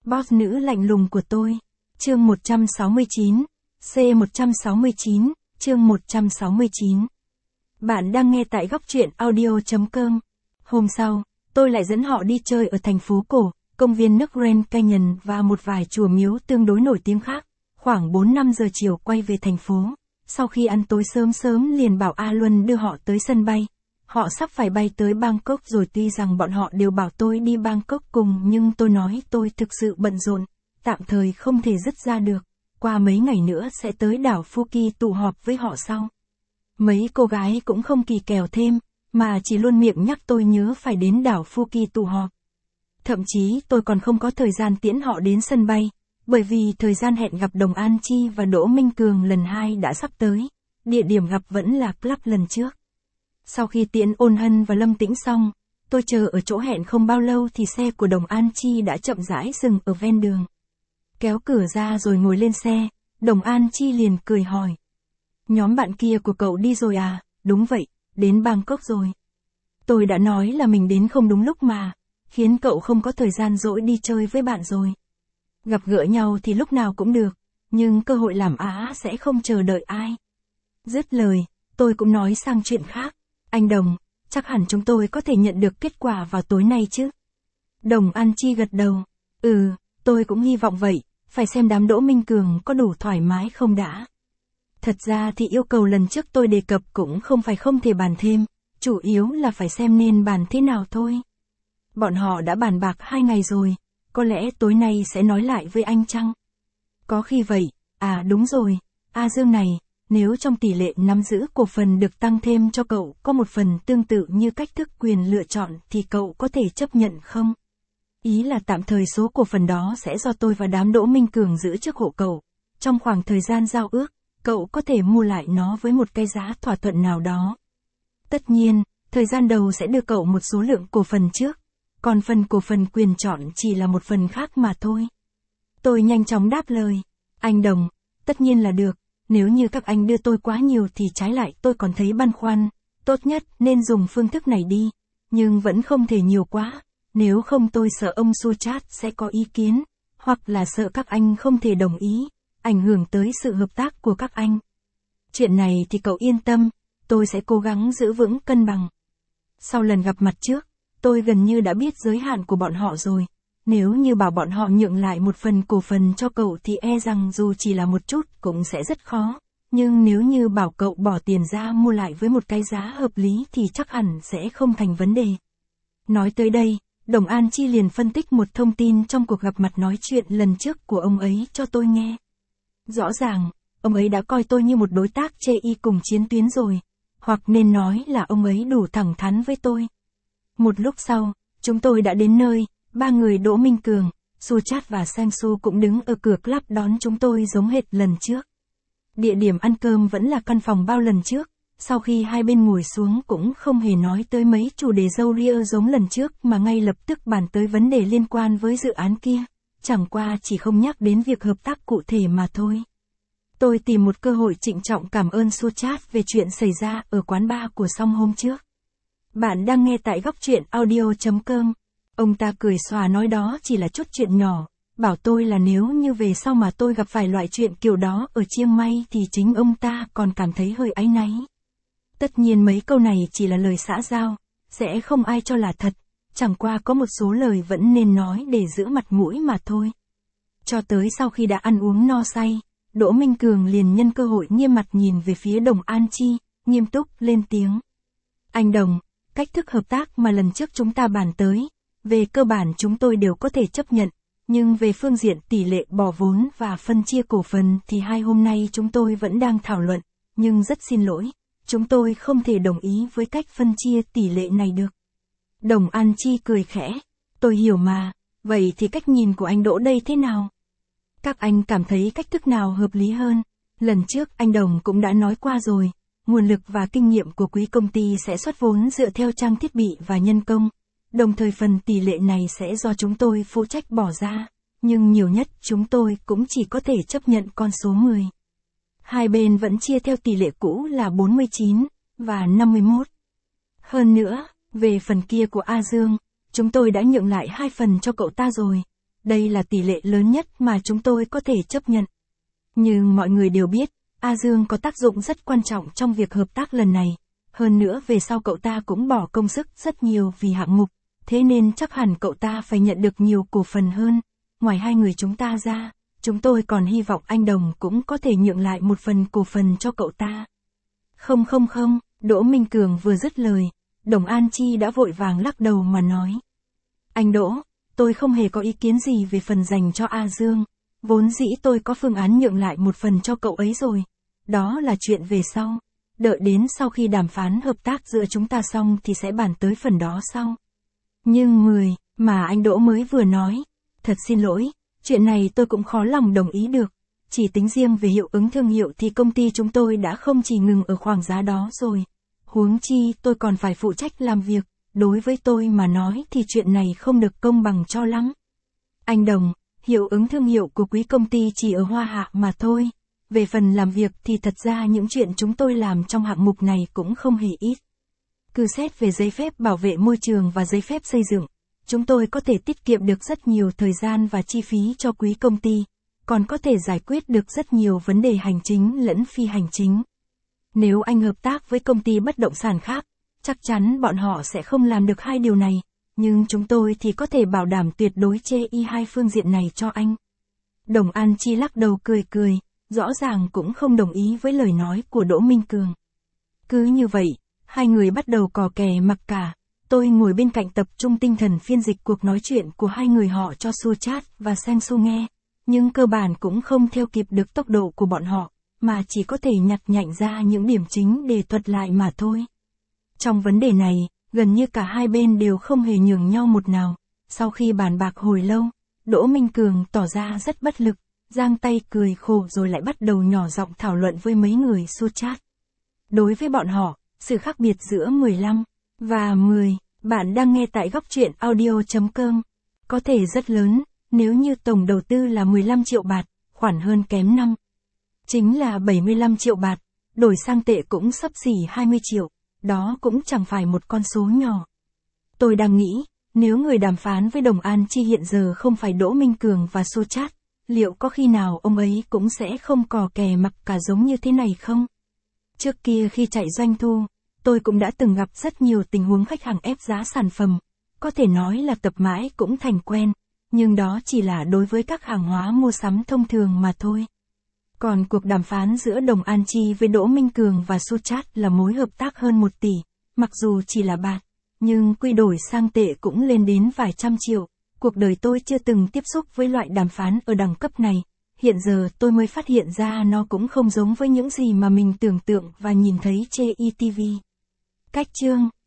Boss nữ lạnh lùng của tôi. Chương 169. C169, chương 169. Bạn đang nghe tại góc truyện audio.com. Hôm sau, tôi lại dẫn họ đi chơi ở thành phố cổ, công viên nước Grand Canyon và một vài chùa miếu tương đối nổi tiếng khác. Khoảng 4-5 giờ chiều quay về thành phố. Sau khi ăn tối sớm liền bảo A Luân đưa họ tới sân bay. Họ sắp phải bay tới Bangkok rồi, tuy rằng bọn họ đều bảo tôi đi Bangkok cùng nhưng tôi nói tôi thực sự bận rộn, tạm thời không thể dứt ra được. Qua mấy ngày nữa sẽ tới đảo Phuket tụ họp với họ sau. Mấy cô gái cũng không kỳ kèo thêm, mà chỉ luôn miệng nhắc tôi nhớ phải đến đảo Phuket tụ họp. Thậm chí tôi còn không có thời gian tiễn họ đến sân bay, bởi vì thời gian hẹn gặp Đồng An Chi và Đỗ Minh Cường lần 2 đã sắp tới, địa điểm gặp vẫn là club lần trước. Sau khi tiễn Ôn Hân và Lâm Tĩnh xong, tôi chờ ở chỗ hẹn không bao lâu thì xe của Đồng An Chi đã chậm rãi dừng ở ven đường. Kéo cửa ra rồi ngồi lên xe, Đồng An Chi liền cười hỏi. Nhóm bạn kia của cậu đi rồi à? Đúng vậy, đến Bangkok rồi. Tôi đã nói là mình đến không đúng lúc mà, khiến cậu không có thời gian rỗi đi chơi với bạn rồi. Gặp gỡ nhau thì lúc nào cũng được, nhưng cơ hội làm á sẽ không chờ đợi ai. Dứt lời, tôi cũng nói sang chuyện khác. Anh Đồng, chắc hẳn chúng tôi có thể nhận được kết quả vào tối nay chứ? Đồng An Chi gật đầu. Tôi cũng hy vọng vậy, phải xem đám Đỗ Minh Cường có đủ thoải mái không đã. Thật ra thì yêu cầu lần trước tôi đề cập cũng không phải không thể bàn thêm, chủ yếu là phải xem nên bàn thế nào thôi. Bọn họ đã bàn bạc 2 ngày rồi, có lẽ tối nay sẽ nói lại với anh chăng? Có khi vậy, đúng rồi, A Dương này, nếu trong tỷ lệ nắm giữ cổ phần được tăng thêm cho cậu có một phần tương tự như cách thức quyền lựa chọn thì cậu có thể chấp nhận không? Ý là tạm thời số cổ phần đó sẽ do tôi và đám Đỗ Minh Cường giữ trước hộ cậu. Trong khoảng thời gian giao ước, cậu có thể mua lại nó với một cái giá thỏa thuận nào đó. Tất nhiên, thời gian đầu sẽ đưa cậu một số lượng cổ phần trước, còn phần cổ phần quyền chọn chỉ là một phần khác mà thôi. Tôi nhanh chóng đáp lời. Anh Đồng, tất nhiên là được, nếu như các anh đưa tôi quá nhiều thì trái lại tôi còn thấy băn khoăn, tốt nhất nên dùng phương thức này đi, nhưng vẫn không thể nhiều quá, nếu không tôi sợ ông Suchat sẽ có ý kiến, hoặc là sợ các anh không thể đồng ý, ảnh hưởng tới sự hợp tác của các anh. Chuyện này thì cậu yên tâm, tôi sẽ cố gắng giữ vững cân bằng. Sau lần gặp mặt trước, tôi gần như đã biết giới hạn của bọn họ rồi. Nếu như bảo bọn họ nhượng lại một phần cổ phần cho cậu thì e rằng dù chỉ là một chút cũng sẽ rất khó. Nhưng nếu như bảo cậu bỏ tiền ra mua lại với một cái giá hợp lý thì chắc hẳn sẽ không thành vấn đề. Nói tới đây, Đồng An Chi liền phân tích một thông tin trong cuộc gặp mặt nói chuyện lần trước của ông ấy cho tôi nghe. Rõ ràng, ông ấy đã coi tôi như một đối tác chê y cùng chiến tuyến rồi. Hoặc nên nói là ông ấy đủ thẳng thắn với tôi. Một lúc sau, chúng tôi đã đến nơi. 3 người Đỗ Minh Cường, Suchat và Sang Su cũng đứng ở cửa club đón chúng tôi giống hệt lần trước. Địa điểm ăn cơm vẫn là căn phòng bao lần trước, sau khi hai bên ngồi xuống cũng không hề nói tới mấy chủ đề râu ria giống lần trước mà ngay lập tức bàn tới vấn đề liên quan với dự án kia, chẳng qua chỉ không nhắc đến việc hợp tác cụ thể mà thôi. Tôi tìm một cơ hội trịnh trọng cảm ơn Suchat về chuyện xảy ra ở quán bar của Song hôm trước. Bạn đang nghe tại góc truyện audio.com. Ông ta cười xòa nói đó chỉ là chút chuyện nhỏ, bảo tôi là nếu như về sau mà tôi gặp phải loại chuyện kiểu đó ở Chiang Mai thì chính ông ta còn cảm thấy hơi áy náy. Tất nhiên mấy câu này chỉ là lời xã giao, sẽ không ai cho là thật, chẳng qua có một số lời vẫn nên nói để giữ mặt mũi mà thôi. Cho tới sau khi đã ăn uống no say, Đỗ Minh Cường liền nhân cơ hội nghiêm mặt nhìn về phía Đồng An Chi, nghiêm túc lên tiếng. Anh Đồng, cách thức hợp tác mà lần trước chúng ta bàn tới, về cơ bản chúng tôi đều có thể chấp nhận, nhưng về phương diện tỷ lệ bỏ vốn và phân chia cổ phần thì 2 hôm nay chúng tôi vẫn đang thảo luận, nhưng rất xin lỗi, chúng tôi không thể đồng ý với cách phân chia tỷ lệ này được. Đồng An Chi cười khẽ, tôi hiểu mà, vậy thì cách nhìn của anh Đỗ đây thế nào? Các anh cảm thấy cách thức nào hợp lý hơn? Lần trước anh Đồng cũng đã nói qua rồi, nguồn lực và kinh nghiệm của quý công ty sẽ xuất vốn dựa theo trang thiết bị và nhân công. Đồng thời phần tỷ lệ này sẽ do chúng tôi phụ trách bỏ ra, nhưng nhiều nhất chúng tôi cũng chỉ có thể chấp nhận con số 10. Hai bên vẫn chia theo tỷ lệ cũ là 49 và 51. Hơn nữa, về phần kia của A Dương, chúng tôi đã nhượng lại 2 phần cho cậu ta rồi. Đây là tỷ lệ lớn nhất mà chúng tôi có thể chấp nhận. Nhưng mọi người đều biết, A Dương có tác dụng rất quan trọng trong việc hợp tác lần này. Hơn nữa về sau cậu ta cũng bỏ công sức rất nhiều vì hạng mục, thế nên chắc hẳn cậu ta phải nhận được nhiều cổ phần hơn. Ngoài hai người chúng ta ra, chúng tôi còn hy vọng anh Đồng cũng có thể nhượng lại một phần cổ phần cho cậu ta. Không, Đỗ Minh Cường vừa dứt lời, Đồng An Chi đã vội vàng lắc đầu mà nói. Anh Đỗ, tôi không hề có ý kiến gì về phần dành cho A Dương. Vốn dĩ tôi có phương án nhượng lại một phần cho cậu ấy rồi. Đó là chuyện về sau. Đợi đến sau khi đàm phán hợp tác giữa chúng ta xong thì sẽ bàn tới phần đó sau. Nhưng mà anh Đỗ mới vừa nói. Thật xin lỗi, chuyện này tôi cũng khó lòng đồng ý được. Chỉ tính riêng về hiệu ứng thương hiệu thì công ty chúng tôi đã không chỉ ngừng ở khoảng giá đó rồi. Huống chi tôi còn phải phụ trách làm việc. Đối với tôi mà nói thì chuyện này không được công bằng cho lắm. Anh Đồng, hiệu ứng thương hiệu của quý công ty chỉ ở Hoa Hạ mà thôi. Về phần làm việc thì thật ra những chuyện chúng tôi làm trong hạng mục này cũng không hề ít. Cứ xét về giấy phép bảo vệ môi trường và giấy phép xây dựng, chúng tôi có thể tiết kiệm được rất nhiều thời gian và chi phí cho quý công ty, còn có thể giải quyết được rất nhiều vấn đề hành chính lẫn phi hành chính. Nếu anh hợp tác với công ty bất động sản khác, chắc chắn bọn họ sẽ không làm được hai điều này, nhưng chúng tôi thì có thể bảo đảm tuyệt đối chê y hai phương diện này cho anh. Đồng An Chi lắc đầu cười, rõ ràng cũng không đồng ý với lời nói của Đỗ Minh Cường. Cứ như vậy, hai người bắt đầu cò kè mặc cả. Tôi ngồi bên cạnh tập trung tinh thần phiên dịch cuộc nói chuyện của hai người họ cho Suchat và Sang Su nghe, nhưng cơ bản cũng không theo kịp được tốc độ của bọn họ, mà chỉ có thể nhặt nhạnh ra những điểm chính để thuật lại mà thôi. Trong vấn đề này, gần như cả hai bên đều không hề nhường nhau một nào. Sau khi bàn bạc hồi lâu, Đỗ Minh Cường tỏ ra rất bất lực, giang tay cười khổ rồi lại bắt đầu nhỏ giọng thảo luận với mấy người Suchat. Đối với bọn họ, sự khác biệt giữa 15 và 10, bạn đang nghe tại góc truyện audio.com, có thể rất lớn, nếu như tổng đầu tư là 15 triệu bạt, khoản hơn kém 5. Chính là 75 triệu bạt, đổi sang tệ cũng xấp xỉ 20 triệu, đó cũng chẳng phải một con số nhỏ. Tôi đang nghĩ, nếu người đàm phán với Đồng An Chi hiện giờ không phải Đỗ Minh Cường và Suchat, liệu có khi nào ông ấy cũng sẽ không cò kè mặc cả giống như thế này không? Trước kia khi chạy doanh thu, tôi cũng đã từng gặp rất nhiều tình huống khách hàng ép giá sản phẩm, có thể nói là tập mãi cũng thành quen, nhưng đó chỉ là đối với các hàng hóa mua sắm thông thường mà thôi. Còn cuộc đàm phán giữa Đồng An Chi với Đỗ Minh Cường và Suchat là mối hợp tác hơn 1 tỷ, mặc dù chỉ là bạt, nhưng quy đổi sang tệ cũng lên đến vài trăm triệu. Cuộc đời tôi chưa từng tiếp xúc với loại đàm phán ở đẳng cấp này, hiện giờ tôi mới phát hiện ra nó cũng không giống với những gì mà mình tưởng tượng và nhìn thấy trên ETV. Cách chương